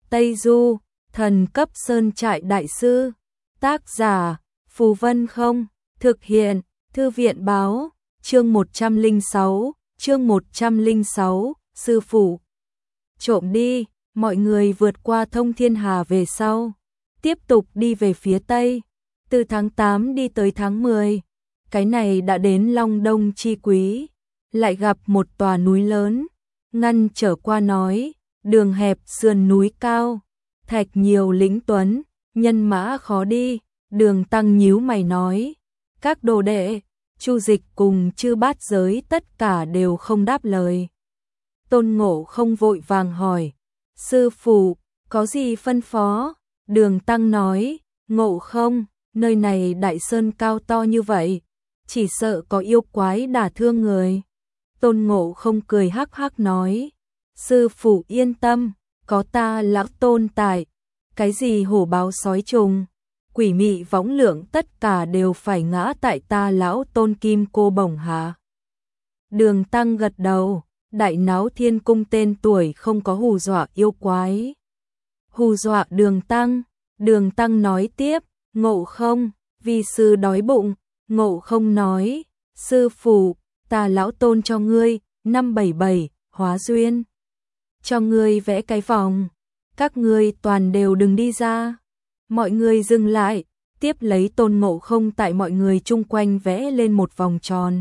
Tây Du, thần cấp sơn trại đại sư. Tác giả, Phù Vân Không. Thực hiện, Thư viện báo. Chương 106, sư phụ. Trộm đi, mọi người vượt qua Thông Thiên Hà về sau. Tiếp tục đi về phía Tây. Từ tháng 8 đi tới tháng 10. Cái này đã đến Long Đông Chi Quý. Lại gặp một tòa núi lớn. Ngăn trở qua nói, đường hẹp sườn núi cao. Thạch nhiều lĩnh tuấn, nhân mã khó đi. Đường Tăng nhíu mày nói, các đồ đệ, Chu Dịch cùng Chư Bát Giới tất cả đều không đáp lời. Tôn Ngộ Không vội vàng hỏi, sư phụ, có gì phân phó? Đường Tăng nói, Ngộ Không, nơi này đại sơn cao to như vậy, chỉ sợ có yêu quái đả thương người. Tôn Ngộ Không cười hắc hắc nói, sư phụ yên tâm, có ta lão tôn tại, cái gì hổ báo sói trùng, quỷ mị võng lượng tất cả đều phải ngã tại ta lão tôn kim cô bổng hạ. Đường Tăng gật đầu, đại náo thiên cung tên tuổi không có hù dọa yêu quái. Hù dọa Đường Tăng nói tiếp, Ngộ Không, vì sư đói bụng. Ngộ Không nói, sư phụ, ta lão tôn cho ngươi, 577, hóa duyên. Cho ngươi vẽ cái vòng, các ngươi toàn đều đừng đi ra. Mọi người dừng lại, tiếp lấy Tôn Ngộ Không tại mọi người chung quanh vẽ lên một vòng tròn.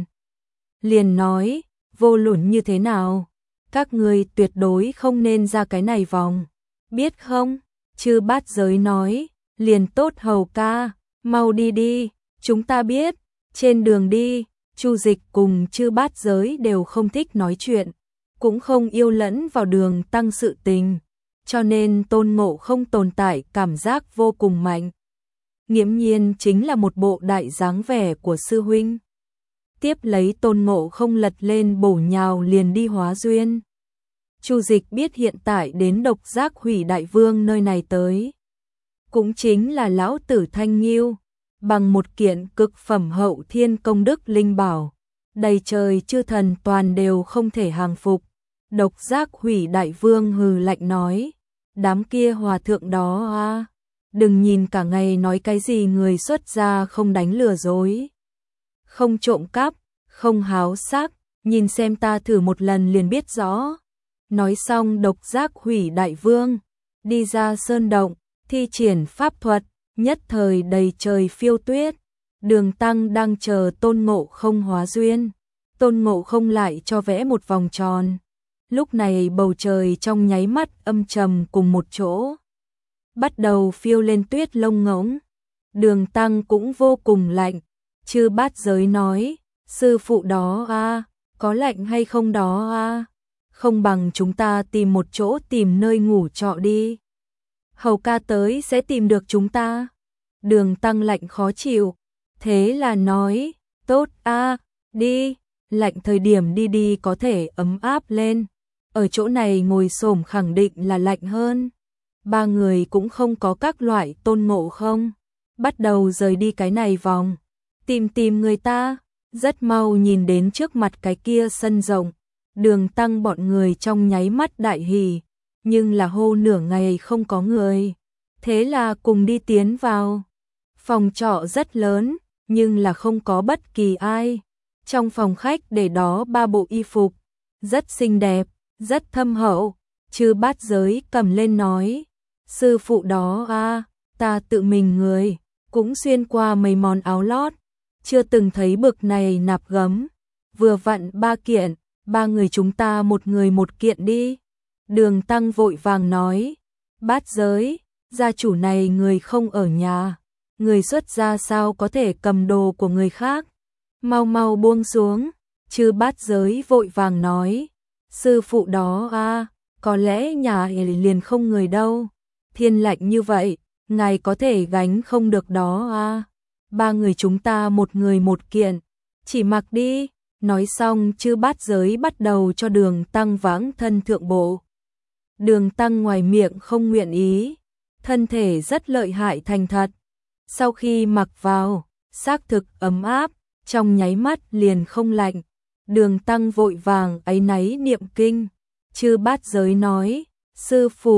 Liền nói, vô luận như thế nào, các ngươi tuyệt đối không nên ra cái này vòng, biết không? Chư Bát Giới nói, liền tốt hầu ca, mau đi đi, chúng ta biết. Trên đường đi, Chu Dịch cùng Chư Bát Giới đều không thích nói chuyện, cũng không yêu lẫn vào Đường Tăng sự tình, cho nên Tôn Ngộ Không tồn tại cảm giác vô cùng mạnh. Nghiễm nhiên chính là một bộ đại dáng vẻ của sư huynh. Tiếp lấy Tôn Ngộ Không lật lên bổ nhào liền đi hóa duyên. Chu Dịch biết hiện tại đến Độc Giác Hủy Đại Vương nơi này tới, cũng chính là lão tử Thanh Nghiêu, bằng một kiện cực phẩm hậu thiên công đức linh bảo, đầy trời chư thần toàn đều không thể hàng phục. Độc Giác Hủy Đại Vương hừ lạnh nói, đám kia hòa thượng đó à, đừng nhìn cả ngày nói cái gì người xuất gia không đánh lừa dối, không trộm cắp, không háo sắc, nhìn xem ta thử một lần liền biết rõ. Nói xong Độc Giác Hủy Đại Vương đi ra sơn động, thi triển pháp thuật, nhất thời đầy trời phiêu tuyết. Đường Tăng đang chờ Tôn Ngộ Không hóa duyên, Tôn Ngộ Không lại cho vẽ một vòng tròn. Lúc này bầu trời trong nháy mắt âm trầm cùng một chỗ, bắt đầu phiêu lên tuyết lông ngỗng. Đường Tăng cũng vô cùng lạnh. Chư Bát Giới nói, sư phụ đó a, có lạnh hay không đó a? Không bằng chúng ta tìm một chỗ tìm nơi ngủ trọ đi. Hầu ca tới sẽ tìm được chúng ta. Đường Tăng lạnh khó chịu, thế là nói, tốt a, đi, lạnh thời điểm đi đi có thể ấm áp lên. Ở chỗ này ngồi xổm khẳng định là lạnh hơn. Ba người cũng không có các loại Tôn Ngộ Không, bắt đầu rời đi cái này vòng, tìm người ta. Rất mau nhìn đến trước mặt cái kia sân rộng, Đường Tăng bọn người trong nháy mắt đại hỉ, nhưng là hô nửa ngày không có người. Thế là cùng đi tiến vào. Phòng trọ rất lớn, nhưng là không có bất kỳ ai. Trong phòng khách để đó 3 bộ y phục, rất xinh đẹp, rất thâm hậu. Chư Bát Giới cầm lên nói, sư phụ đó a, ta tự mình người, cũng xuyên qua mấy món áo lót, chưa từng thấy bực này nạp gấm. Vừa vặn 3 kiện, 3 người chúng ta một người một kiện đi. Đường Tăng vội vàng nói, Bát Giới, gia chủ này người không ở nhà, người xuất gia sao có thể cầm đồ của người khác, mau mau buông xuống. Chư Bát Giới vội vàng nói, sư phụ đó a, có lẽ nhà liền không người đâu, thiên lạnh như vậy, ngài có thể gánh không được đó a. 3 người chúng ta một người một kiện, chỉ mặc đi. Nói xong Chư Bát Giới bắt đầu cho Đường Tăng vãng thân thượng bộ. Đường Tăng ngoài miệng không nguyện ý, thân thể rất lợi hại thành thật. Sau khi mặc vào, xác thực ấm áp, trong nháy mắt liền không lạnh. Đường Tăng vội vàng áy náy niệm kinh. Chư Bát Giới nói, sư phụ,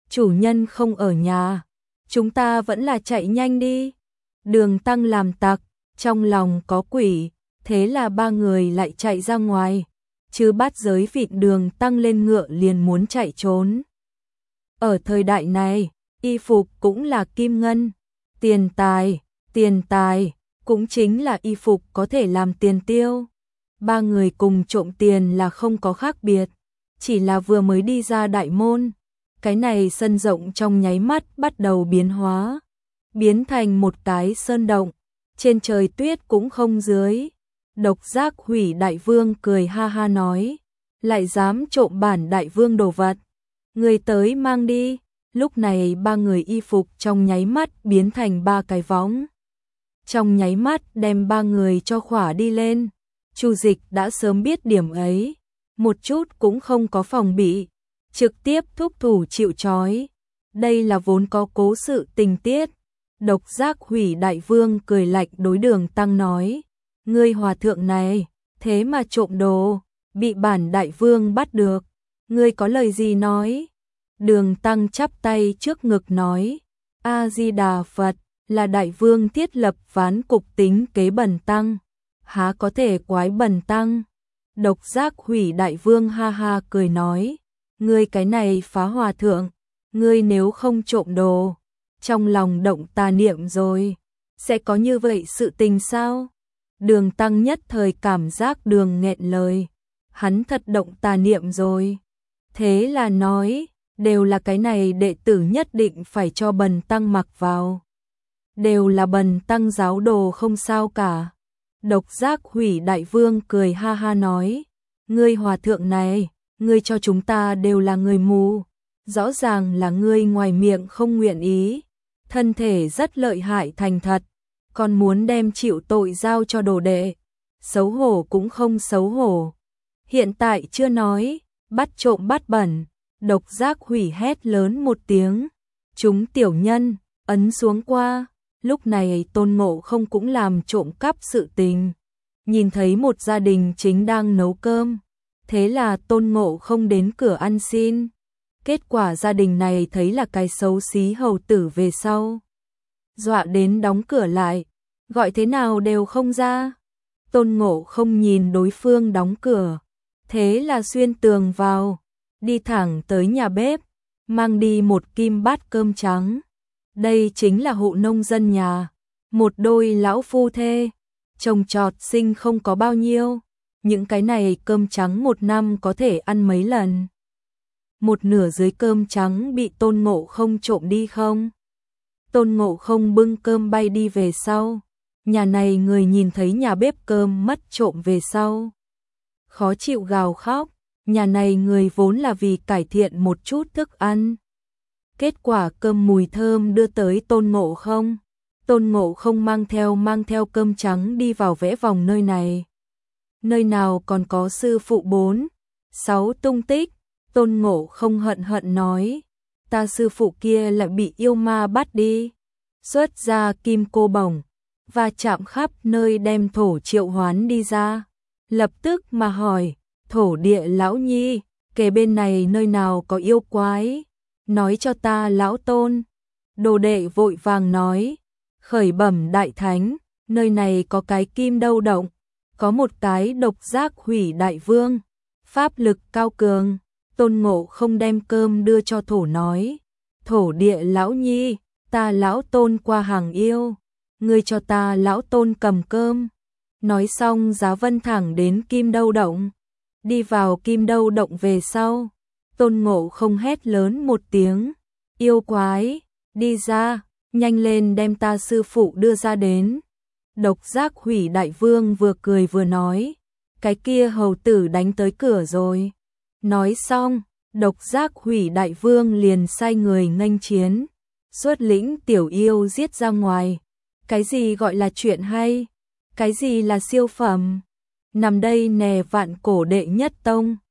chủ nhân không ở nhà, chúng ta vẫn là chạy nhanh đi. Đường Tăng làm tặc, trong lòng có quỷ, thế là ba người lại chạy ra ngoài, chứ Bát Giới vịn Đường Tăng lên ngựa liền muốn chạy trốn. Ở thời đại này, y phục cũng là kim ngân, tiền tài cũng chính là y phục có thể làm tiền tiêu. Ba người cùng trộm tiền là không có khác biệt, chỉ là vừa mới đi ra đại môn, cái này sân rộng trong nháy mắt bắt đầu biến hóa, biến thành một cái sơn động, trên trời tuyết cũng không dưới. Độc Giác Hủy Đại Vương cười ha ha nói, lại dám trộm bản đại vương đồ vật, người tới mang đi. Lúc này ba người y phục trong nháy mắt biến thành ba cái võng, trong nháy mắt đem ba người cho khỏa đi lên. Chu Dịch đã sớm biết điểm ấy, một chút cũng không có phòng bị, trực tiếp thúc thủ chịu trói. Đây là vốn có cố sự tình tiết. Độc Giác Hủy Đại Vương cười lạnh đối Đường Tăng nói, ngươi hòa thượng này, thế mà trộm đồ, bị bản đại vương bắt được, ngươi có lời gì nói? Đường Tăng chắp tay trước ngực nói, A-di-đà Phật, là đại vương thiết lập ván cục tính kế bần tăng, há có thể quái bần tăng. Độc Giác Hủy Đại Vương ha ha cười nói, ngươi cái này phá hòa thượng, ngươi nếu không trộm đồ, trong lòng động tà niệm rồi, sẽ có như vậy sự tình sao? Đường Tăng nhất thời cảm giác đường nghẹn lời, hắn thật động tà niệm rồi. Thế là nói, đều là cái này đệ tử nhất định phải cho bần tăng mặc vào. Đều là bần tăng giáo đồ không sao cả. Độc Giác Hủy Đại Vương cười ha ha nói, ngươi hòa thượng này, ngươi cho chúng ta đều là người mù, rõ ràng là ngươi ngoài miệng không nguyện ý, thân thể rất lợi hại thành thật, còn muốn đem chịu tội giao cho đồ đệ, xấu hổ cũng không xấu hổ. Hiện tại chưa nói, bắt trộm bắt bẩn. Độc Giác Hủy hét lớn một tiếng, chúng tiểu nhân ấn xuống qua. Lúc này Tôn Ngộ Không cũng làm trộm cắp sự tình, nhìn thấy một gia đình chính đang nấu cơm, thế là Tôn Ngộ Không đến cửa ăn xin. Kết quả gia đình này thấy là cái xấu xí hầu tử về sau, dọa đến đóng cửa lại, gọi thế nào đều không ra. Tôn Ngộ Không nhìn đối phương đóng cửa, thế là xuyên tường vào, đi thẳng tới nhà bếp, mang đi một kim bát cơm trắng. Đây chính là hộ nông dân nhà, một đôi lão phu thê, trồng trọt sinh không có bao nhiêu, những cái này cơm trắng một năm có thể ăn mấy lần. Một nửa dưới cơm trắng bị Tôn Ngộ Không trộm đi không? Tôn Ngộ Không bưng cơm bay đi về sau, nhà này người nhìn thấy nhà bếp cơm mất trộm về sau, khó chịu gào khóc. Nhà này người vốn là vì cải thiện một chút thức ăn. Kết quả cơm mùi thơm đưa tới Tôn Ngộ Không. Tôn Ngộ Không mang theo cơm trắng đi vào vẽ vòng nơi này. Nơi nào còn có sư phụ 4, 6 tung tích. Tôn Ngộ Không hận hận nói, ta sư phụ kia lại bị yêu ma bắt đi. Xuất ra kim cô bổng, và chạm khắp nơi đem thổ triệu hoán đi ra. Lập tức mà hỏi, thổ địa lão nhi, kề bên này nơi nào có yêu quái, nói cho ta lão tôn. Đồ đệ vội vàng nói, khởi bẩm đại thánh, nơi này có cái kim đâu động, có một cái Độc Giác Hủy Đại Vương, pháp lực cao cường. Tôn Ngộ Không đem cơm đưa cho thổ nói, thổ địa lão nhi, ta lão tôn qua hàng yêu, ngươi cho ta lão tôn cầm cơm. Nói xong giá vân thẳng đến kim đâu động. Đi vào kim đâu động về sau, Tôn Ngộ Không hét lớn một tiếng, yêu quái, đi ra, nhanh lên đem ta sư phụ đưa ra đến. Độc Giác Hủy Đại Vương vừa cười vừa nói, cái kia hầu tử đánh tới cửa rồi. Nói xong, Độc Giác Hủy Đại Vương liền sai người nghênh chiến, xuất lĩnh tiểu yêu giết ra ngoài. Cái gì gọi là chuyện hay? Cái gì là siêu phẩm? Nằm đây nè vạn cổ đệ nhất tông.